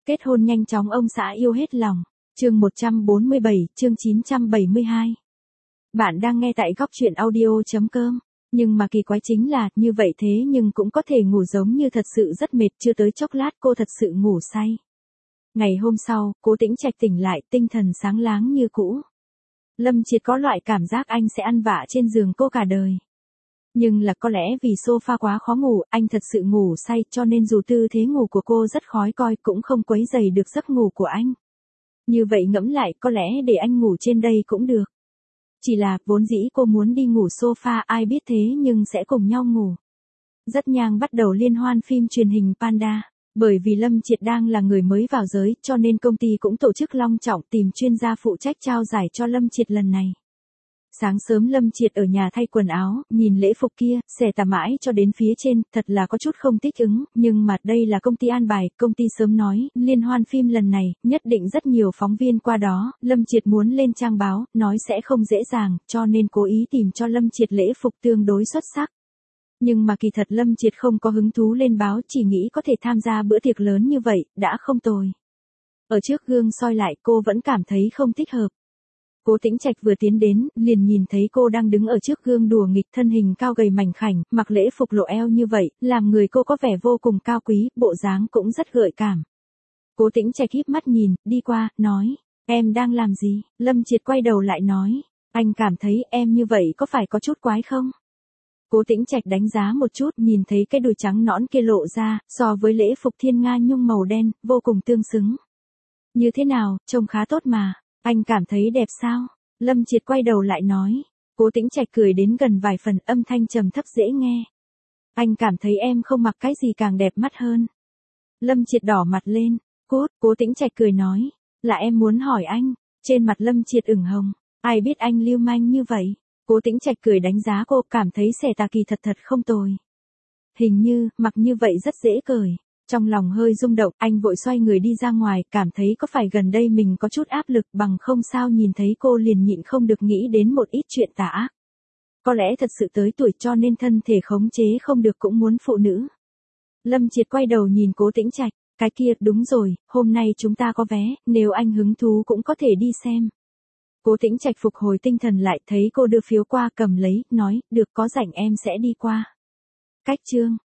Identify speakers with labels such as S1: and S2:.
S1: Kết hôn nhanh chóng ông xã yêu hết lòng. Chương 147, chương 972. Bạn đang nghe tại góc truyện audio.com. Nhưng mà kỳ quái chính là, như vậy thế nhưng cũng có thể ngủ giống như thật sự rất mệt, chưa tới chốc lát cô thật sự ngủ say. Ngày hôm sau, Cố Tĩnh Trạch tỉnh lại, tinh thần sáng láng như cũ. Lâm Triệt có loại cảm giác anh sẽ ăn vạ trên giường cô cả đời. Nhưng là có lẽ vì sofa quá khó ngủ, anh thật sự ngủ say cho nên dù tư thế ngủ của cô rất khó coi cũng không quấy rầy được giấc ngủ của anh. Như vậy ngẫm lại có lẽ để anh ngủ trên đây cũng được. Chỉ là vốn dĩ cô muốn đi ngủ sofa ai biết thế nhưng sẽ cùng nhau ngủ. Rất nhanh bắt đầu liên hoan phim truyền hình Panda. Bởi vì Lâm Triệt đang là người mới vào giới cho nên công ty cũng tổ chức long trọng tìm chuyên gia phụ trách trao giải cho Lâm Triệt lần này. Sáng sớm Lâm Triệt ở nhà thay quần áo, nhìn lễ phục kia, xẻ tà mãi cho đến phía trên, thật là có chút không thích ứng, nhưng mà đây là công ty an bài, công ty sớm nói, liên hoan phim lần này, nhất định rất nhiều phóng viên qua đó, Lâm Triệt muốn lên trang báo, nói sẽ không dễ dàng, cho nên cố ý tìm cho Lâm Triệt lễ phục tương đối xuất sắc. Nhưng mà kỳ thật Lâm Triệt không có hứng thú lên báo, chỉ nghĩ có thể tham gia bữa tiệc lớn như vậy, đã không tồi. Ở trước gương soi lại cô vẫn cảm thấy không thích hợp. Cố Tĩnh Trạch vừa tiến đến, liền nhìn thấy cô đang đứng ở trước gương đùa nghịch, thân hình cao gầy mảnh khảnh, mặc lễ phục lộ eo như vậy, làm người cô có vẻ vô cùng cao quý, bộ dáng cũng rất gợi cảm. Cố Tĩnh Trạch híp mắt nhìn, đi qua, nói, em đang làm gì? Lâm Triệt quay đầu lại nói, anh cảm thấy em như vậy có phải có chút quái không? Cố Tĩnh Trạch đánh giá một chút, nhìn thấy cái đùi trắng nõn kia lộ ra, so với lễ phục thiên nga nhung màu đen, vô cùng tương xứng. Như thế nào, trông khá tốt mà, anh cảm thấy đẹp sao? Lâm Triệt quay đầu lại nói. Cố Tĩnh Trạch cười đến gần vài phần, âm thanh trầm thấp dễ nghe. Anh cảm thấy em không mặc cái gì càng đẹp mắt hơn. Lâm Triệt đỏ mặt lên. Cố Tĩnh Trạch cười nói, là em muốn hỏi anh. Trên mặt Lâm Triệt ửng hồng, ai biết anh lưu manh như vậy? Cố Tĩnh Trạch cười đánh giá cô, cảm thấy xẻ tà kỳ thật không tồi. Hình như, mặc như vậy rất dễ cởi. Trong lòng hơi rung động, anh vội xoay người đi ra ngoài, cảm thấy có phải gần đây mình có chút áp lực, bằng không sao nhìn thấy cô liền nhịn không được nghĩ đến một ít chuyện tà ác. Có lẽ thật sự tới tuổi cho nên thân thể khống chế không được cũng muốn phụ nữ. Lâm Triệt quay đầu nhìn Cố Tĩnh Trạch, cái kia, đúng rồi, hôm nay chúng ta có vé, nếu anh hứng thú cũng có thể đi xem. Cố Tĩnh Trạch phục hồi tinh thần lại, thấy cô đưa phiếu qua cầm lấy, nói, được, có rảnh em sẽ đi qua. Cách chương